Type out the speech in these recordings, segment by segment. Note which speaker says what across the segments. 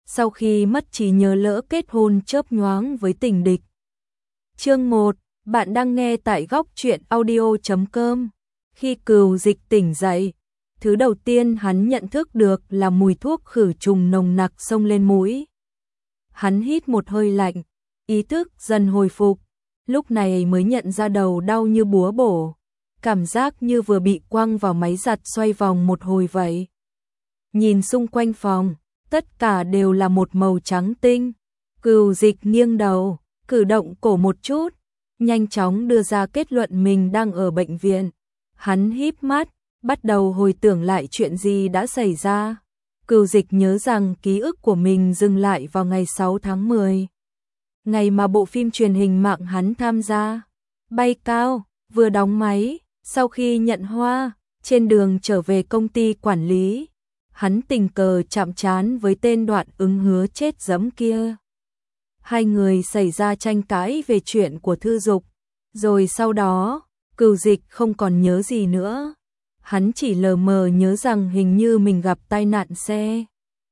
Speaker 1: sau khi mất trí nhớ lỡ kết hôn chớp nhoáng với tình địch. Chương 1, bạn đang nghe tại góc truyện audio.com. Khi Cừu Dịch tỉnh dậy, thứ đầu tiên hắn nhận thức được là mùi thuốc khử trùng nồng nặc xông lên mũi. Hắn hít một hơi lạnh, ý thức dần hồi phục, lúc này mới nhận ra đầu đau như búa bổ, cảm giác như vừa bị quăng vào máy giặt xoay vòng một hồi vậy. Nhìn xung quanh phòng, tất cả đều là một màu trắng tinh. Cừu Dịch nghiêng đầu, cử động cổ một chút, nhanh chóng đưa ra kết luận mình đang ở bệnh viện. Hắn híp mắt, bắt đầu hồi tưởng lại chuyện gì đã xảy ra. Cừu Dịch nhớ rằng ký ức của mình dừng lại vào ngày 6 tháng 10. Ngày mà bộ phim truyền hình mạng hắn tham gia, Bay Cao, vừa đóng máy. Sau khi nhận hoa, trên đường trở về công ty quản lý, hắn tình cờ chạm trán với tên Đoạn Ứng hứa chết dẫm kia. Hai người xảy ra tranh cãi về chuyện của Thư Dục, rồi sau đó, Cừu Dịch không còn nhớ gì nữa. Hắn chỉ lờ mờ nhớ rằng hình như mình gặp tai nạn xe.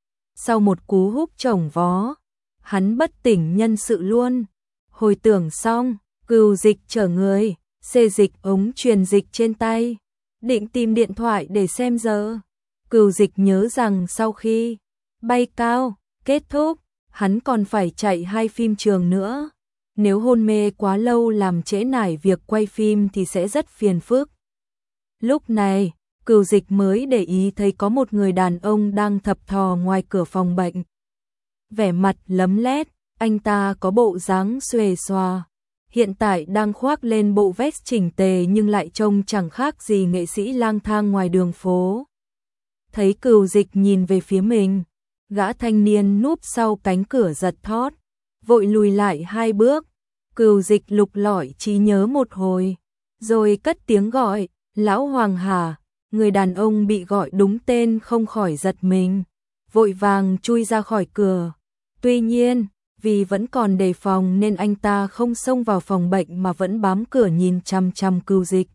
Speaker 1: Sau một cú húc chổng vó, hắn bất tỉnh nhân sự luôn. Hồi tưởng xong, Cừu Dịch chở người, xê dịch ống truyền dịch trên tay, định tìm điện thoại để xem giờ. Cừu Dịch nhớ rằng sau khi Bay Cao kết thúc, hắn còn phải chạy 2 phim trường nữa. Nếu hôn mê quá lâu làm trễ nải việc quay phim thì sẽ rất phiền phức. Lúc này, Cừu Dịch mới để ý thấy có một người đàn ông đang thập thò ngoài cửa phòng bệnh. Vẻ mặt lấm lét, anh ta có bộ dáng xuề xòa. Hiện tại đang khoác lên bộ vest chỉnh tề nhưng lại trông chẳng khác gì nghệ sĩ lang thang ngoài đường phố. Thấy Cừu Dịch nhìn về phía mình, gã thanh niên núp sau cánh cửa giật thót, vội lùi lại 2 bước. Cừu Dịch lục lọi trí nhớ một hồi, rồi cất tiếng gọi, "Lão Hoàng hả?" Người đàn ông bị gọi đúng tên không khỏi giật mình, vội vàng chui ra khỏi cửa. Tuy nhiên, vì vẫn còn đề phòng nên anh ta không xông vào phòng bệnh mà vẫn bám cửa nhìn chằm chằm Cừu Dịch.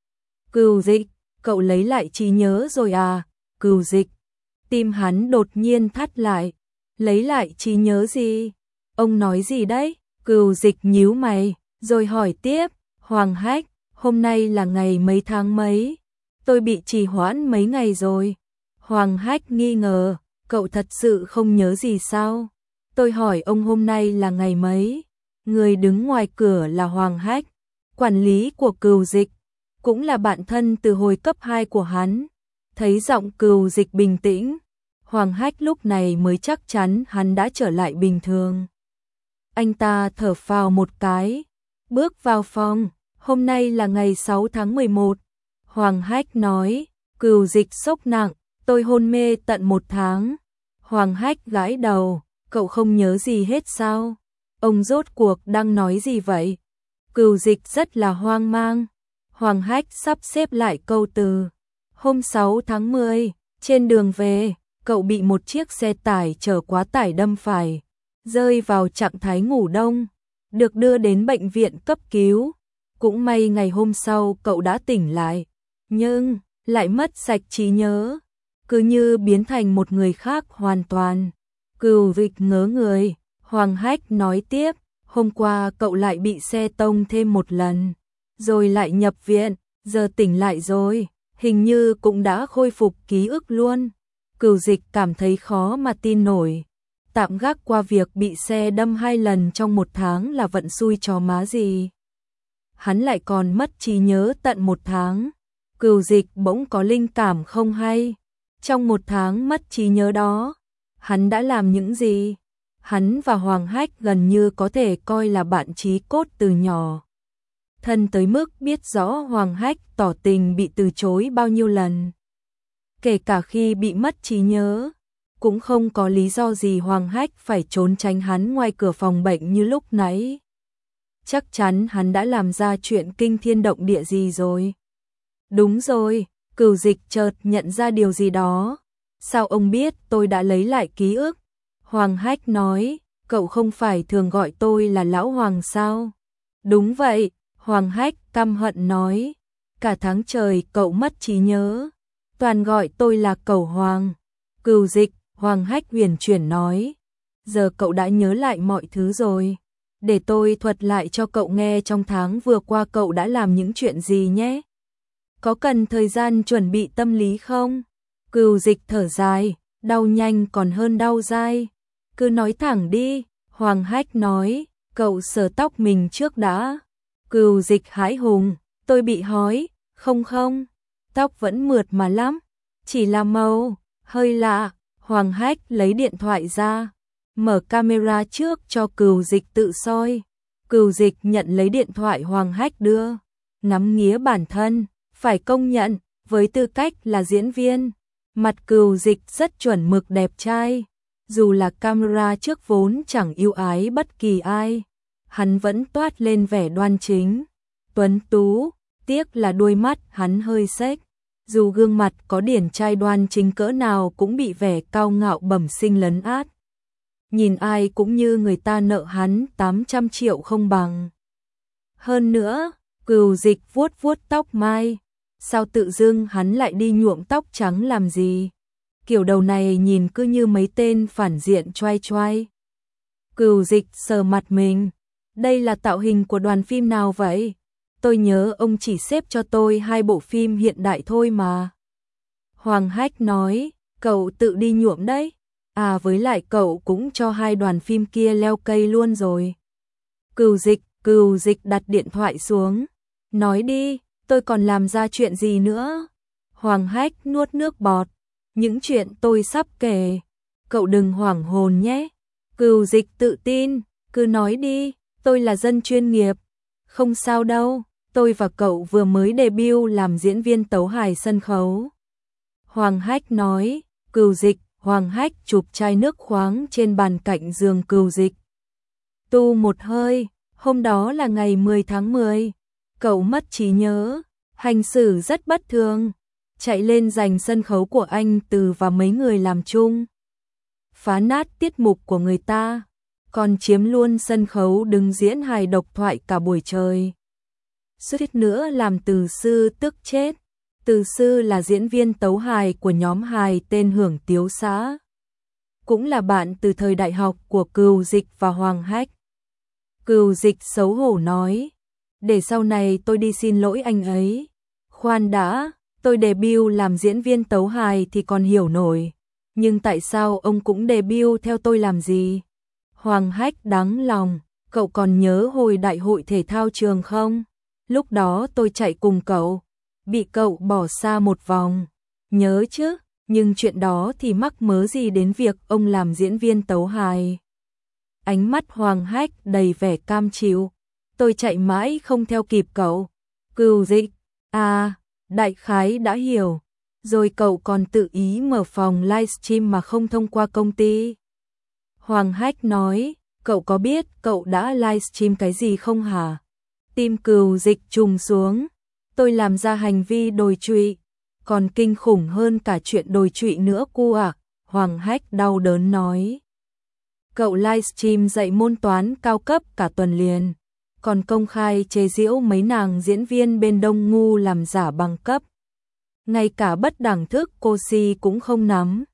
Speaker 1: "Cừu Dịch, cậu lấy lại trí nhớ rồi à?" Cừu Dịch, tim hắn đột nhiên thắt lại. "Lấy lại trí nhớ gì? Ông nói gì đấy?" Cừu Dịch nhíu mày, rồi hỏi tiếp, "Hoàng Hách, hôm nay là ngày mấy tháng mấy? Tôi bị trì hoãn mấy ngày rồi." Hoàng Hách nghi ngờ, "Cậu thật sự không nhớ gì sao? Tôi hỏi ông hôm nay là ngày mấy?" Người đứng ngoài cửa là Hoàng Hách, quản lý của Cừu Dịch, cũng là bạn thân từ hồi cấp 2 của hắn. Thấy giọng Cừu Dịch bình tĩnh, Hoàng Hách lúc này mới chắc chắn hắn đã trở lại bình thường. Anh ta thở phào một cái, bước vào phòng. "Hôm nay là ngày 6 tháng 11. Hoàng Hách nói. Cừu Dịch sốc nặng, "Tôi hôn mê tận 1 tháng. Hoàng Hách gãi đầu, "Cậu không nhớ gì hết sao? Ông rốt cuộc đang nói gì vậy?" Cừu Dịch rất là hoang mang. Hoàng Hách sắp xếp lại câu từ. "Hôm 6 tháng 10, trên đường về, cậu bị một chiếc xe tải chở quá tải đâm phải, rơi vào trạng thái ngủ đông, được đưa đến bệnh viện cấp cứu. Cũng may ngày hôm sau cậu đã tỉnh lại, nhưng lại mất sạch trí nhớ, cứ như biến thành một người khác hoàn toàn." Cừu Dịch ngớ người. Hoàng Hách nói tiếp, "Hôm qua cậu lại bị xe tông thêm một lần, rồi lại nhập viện, giờ tỉnh lại rồi, hình như cũng đã khôi phục ký ức luôn." Cừu Dịch cảm thấy khó mà tin nổi. Tạm gác qua việc bị xe đâm 2 lần trong 1 tháng là vận xui chó má gì, hắn lại còn mất trí nhớ tận 1 tháng. Cừu Dịch bỗng có linh cảm không hay. Trong 1 tháng mất trí nhớ đó, hắn đã làm những gì? Hắn và Hoàng Hách gần như có thể coi là bạn chí cốt từ nhỏ. Thân tới mức biết rõ Hoàng Hách tỏ tình bị từ chối bao nhiêu lần. Kể cả khi bị mất trí nhớ, cũng không có lý do gì Hoàng Hách phải trốn tránh hắn ngoài cửa phòng bệnh như lúc nãy. Chắc chắn hắn đã làm ra chuyện kinh thiên động địa gì rồi. Đúng rồi, Cừu Dịch chợt nhận ra điều gì đó. "Sao ông biết tôi đã lấy lại ký ức?" Hoàng Hách nói, "Cậu không phải thường gọi tôi là Lão Hoàng sao?" "Đúng vậy." Hoàng Hách căm hận nói, "Cả tháng trời cậu mất trí nhớ, toàn gọi tôi là Cẩu Hoàng." Cừu Dịch, Hoàng Hách huyền chuyển nói, giờ cậu đã nhớ lại mọi thứ rồi. Để tôi thuật lại cho cậu nghe trong tháng vừa qua cậu đã làm những chuyện gì nhé. Có cần thời gian chuẩn bị tâm lý không? Cừu Dịch thở dài, đau nhanh còn hơn đau dai. Cứ nói thẳng đi, Hoàng Hách nói, cậu sờ tóc mình trước đã. Cừu Dịch hãi hùng, tôi bị hói, không, tóc vẫn mượt mà lắm, chỉ là màu hơi lạ. Hoàng Hách lấy điện thoại ra, mở camera trước cho Cừu Dịch tự soi. Cừu Dịch nhận lấy điện thoại Hoàng Hách đưa, ngắm nghía bản thân, phải công nhận, với tư cách là diễn viên, mặt Cừu Dịch rất chuẩn mực đẹp trai. Dù là camera trước vốn chẳng ưu ái bất kỳ ai, hắn vẫn toát lên vẻ đoan chính, tuấn tú, tiếc là đôi mắt hắn hơi xếch. Dù gương mặt có điển trai đoan chính cỡ nào cũng bị vẻ cao ngạo bẩm sinh lấn át. Nhìn ai cũng như người ta nợ hắn 800 triệu không bằng. Hơn nữa, Cừu Dịch vuốt vuốt tóc mai, sao tự dưng hắn lại đi nhuộm tóc trắng làm gì? Kiểu đầu này nhìn cứ như mấy tên phản diện choai choai. Cừu Dịch sờ mặt mình, đây là tạo hình của đoàn phim nào vậy? Tôi nhớ ông chỉ xếp cho tôi 2 bộ phim hiện đại thôi mà. Hoàng Hách nói, cậu tự đi nhuộm đấy. À với lại cậu cũng cho 2 đoàn phim kia leo cây luôn rồi. Cừu Dịch đặt điện thoại xuống. Nói đi, tôi còn làm ra chuyện gì nữa? Hoàng Hách nuốt nước bọt. Những chuyện tôi sắp kể. Cậu đừng hoảng hồn nhé. Cừu Dịch tự tin, cứ nói đi, tôi là dân chuyên nghiệp. Không sao đâu, tôi và cậu vừa mới debut làm diễn viên tấu hài sân khấu. Hoàng Hách nói, Cừu Dịch. Hoàng Hách chụp chai nước khoáng trên bàn cạnh giường Cừu Dịch. Tu một hơi, hôm đó là ngày 10 tháng 10. Cậu mất trí nhớ, hành xử rất bất thường, chạy lên giành sân khấu của anh Từ và mấy người làm chung. Phá nát tiết mục của người ta, còn chiếm luôn sân khấu đứng diễn hài độc thoại cả buổi trời. Suýt nữa làm Từ Sư tức chết. Từ Sư là diễn viên tấu hài của nhóm hài tên Hưởng Tiếu Xã, cũng là bạn từ thời đại học của Cừu Dịch và Hoàng Hách. Cừu Dịch xấu hổ nói, để sau này tôi đi xin lỗi anh ấy. Khoan đã, tôi debut làm diễn viên tấu hài thì còn hiểu nổi, nhưng tại sao ông cũng debut theo tôi làm gì? Hoàng Hách đáng lòng, cậu còn nhớ hồi đại hội thể thao trường không? Lúc đó tôi chạy cùng cậu, bị cậu bỏ xa một vòng. Nhớ chứ, nhưng chuyện đó thì mắc mớ gì đến việc ông làm diễn viên tấu hài. Ánh mắt Hoàng Hách đầy vẻ cam chịu. Tôi chạy mãi không theo kịp cậu. Cừu Dịch, à, đại khái đã hiểu. Rồi cậu còn tự ý mở phòng livestream mà không thông qua công ty. Hoàng Hách nói, cậu có biết cậu đã livestream cái gì không hả? Tim Cừu Dịch trùng xuống. Tôi làm ra hành vi đồi trụy, còn kinh khủng hơn cả chuyện đồi trụy nữa cu ạ. Hoàng Hách đau đớn nói. Cậu livestream dạy môn toán cao cấp cả tuần liền, còn công khai chế giễu mấy nàng diễn viên bên Đông ngu làm giả bằng cấp. Ngay cả bất đẳng thức cô si cũng không nắm.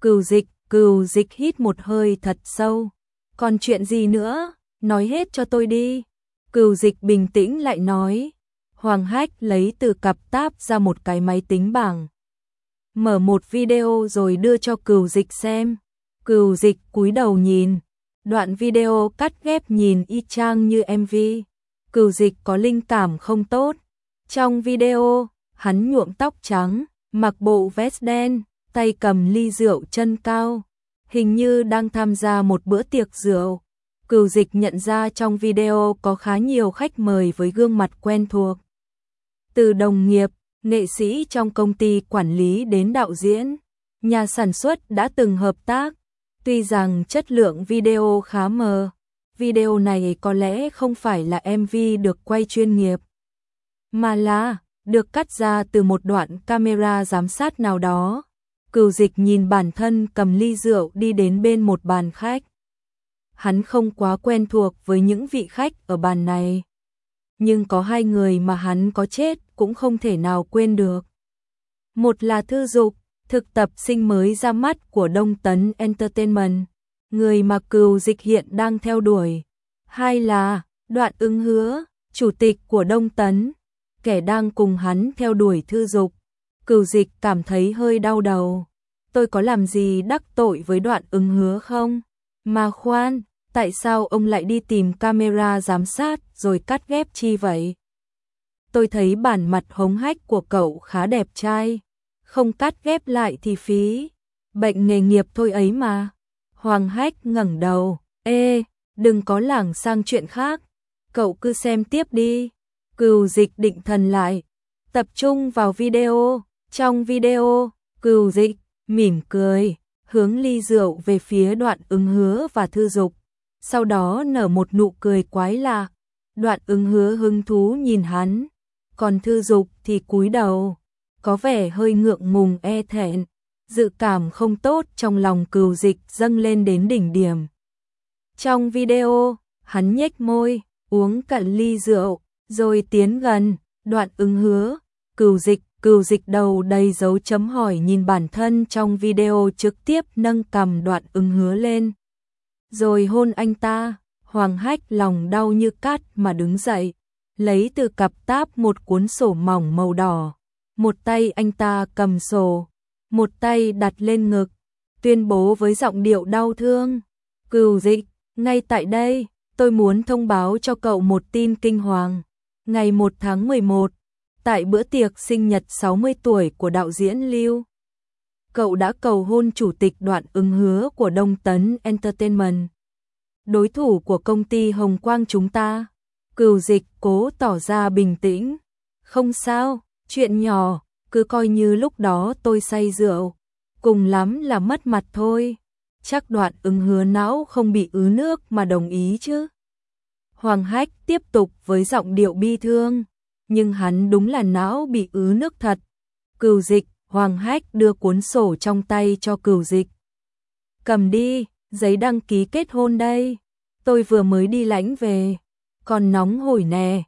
Speaker 1: Cừu Dịch hít một hơi thật sâu. Còn chuyện gì nữa? Nói hết cho tôi đi. Cừu Dịch bình tĩnh lại nói. Hoàng Hách lấy từ cặp tab ra một cái máy tính bảng. Mở một video rồi đưa cho Cừu Dịch xem. Cừu Dịch cúi đầu nhìn. Đoạn video cắt ghép nhìn y chang như MV. Cừu Dịch có linh cảm không tốt. Trong video, hắn nhuộm tóc trắng, mặc bộ vest đen, tay cầm ly rượu chân cao, hình như đang tham gia một bữa tiệc rượu. Cừu Dịch nhận ra trong video có khá nhiều khách mời với gương mặt quen thuộc. Từ đồng nghiệp, nghệ sĩ trong công ty quản lý đến đạo diễn, nhà sản xuất đã từng hợp tác. Tuy rằng chất lượng video khá mờ, video này có lẽ không phải là MV được quay chuyên nghiệp, mà là được cắt ra từ một đoạn camera giám sát nào đó. Cừu Dịch nhìn bản thân cầm ly rượu đi đến bên một bàn khách. Hắn không quá quen thuộc với những vị khách ở bàn này, nhưng có 2 người mà hắn có chết cũng không thể nào quên được. Một là Thư Dục, thực tập sinh mới ra mắt của Đông Tấn Entertainment, người mà Cừu Dịch hiện đang theo đuổi, hay là Đoạn Ứng Hứa, chủ tịch của Đông Tấn, kẻ đang cùng hắn theo đuổi Thư Dục. Cừu Dịch cảm thấy hơi đau đầu. Tôi có làm gì đắc tội với Đoạn Ứng Hứa không? Mà khoan, tại sao ông lại đi tìm camera giám sát rồi cắt ghép chi vậy? Tôi thấy bản mặt hống hách của cậu khá đẹp trai, không cắt ghép lại thì phí. Bệnh nghề nghiệp thôi ấy mà. Hoàng Hách ngẩng đầu, ê, đừng có lảng sang chuyện khác, cậu cứ xem tiếp đi. Cừu Dịch định thần lại, tập trung vào video. Trong video, Cừu Dịch mỉm cười, hướng ly rượu về phía Đoạn Ứng Hứa và Thư Dục, sau đó nở một nụ cười quái lạ. Đoạn Ứng Hứa hứng thú nhìn hắn, còn Thư Dục thì cúi đầu, có vẻ hơi ngượng ngùng e thẹn. Dự cảm không tốt trong lòng Cừu Dịch dâng lên đến đỉnh điểm. Trong video, hắn nhếch môi, uống cạn ly rượu, rồi tiến gần Đoạn Ứng Hứa. Cừu Dịch đầu đầy dấu chấm hỏi nhìn bản thân trong video, trực tiếp nâng cằm Đoạn Ứng Hứa lên, rồi hôn anh ta. Hoàng Hách lòng đau như cắt mà đứng dậy, lấy từ cặp táp một cuốn sổ mỏng màu đỏ. Một tay anh ta cầm sổ, một tay đặt lên ngực, tuyên bố với giọng điệu đau thương. Cừu Dịch, ngay tại đây, tôi muốn thông báo cho cậu một tin kinh hoàng. Ngày 1 tháng 11, tại bữa tiệc sinh nhật 60 tuổi của đạo diễn Lưu, cậu đã cầu hôn chủ tịch Đoạn Ứng Hứa của Đông Tấn Entertainment, đối thủ của công ty Hồng Quang chúng ta. Cừu Dịch cố tỏ ra bình tĩnh. Không sao, chuyện nhỏ, cứ coi như lúc đó tôi say rượu, cùng lắm là mất mặt thôi. Chắc Đoạn Ứng Hứa não không bị ứ nước mà đồng ý chứ. Hoàng Hách tiếp tục với giọng điệu bi thương, nhưng hắn đúng là não bị ứ nước thật. Cừu Dịch, Hoàng Hách đưa cuốn sổ trong tay cho Cừu Dịch. Cầm đi, giấy đăng ký kết hôn đây, tôi vừa mới đi lãnh về, còn nóng hổi nè.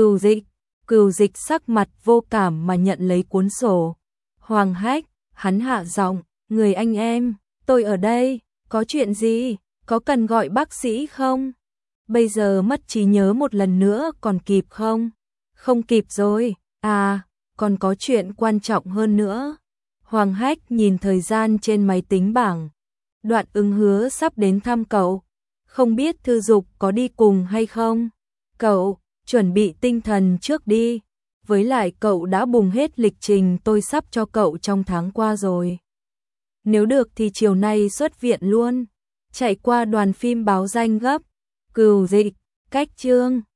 Speaker 1: Cừu Dịch sắc mặt vô cảm mà nhận lấy cuốn sổ. Hoàng Hách, hắn hạ giọng, người anh em, tôi ở đây, có chuyện gì, có cần gọi bác sĩ không? Bây giờ mất trí nhớ một lần nữa còn kịp không? Không kịp rồi, à, còn có chuyện quan trọng hơn nữa. Hoàng Hách nhìn thời gian trên máy tính bảng. Đoạn Ứng Hứa sắp đến thăm cậu, không biết Thư Dục có đi cùng hay không? Cậu chuẩn bị tinh thần trước đi, với lại cậu đã bùng hết lịch trình tôi sắp cho cậu trong tháng qua rồi. Nếu được thì chiều nay xuất viện luôn, chạy qua đoàn phim báo danh gấp. Cừu Dịch, cách chương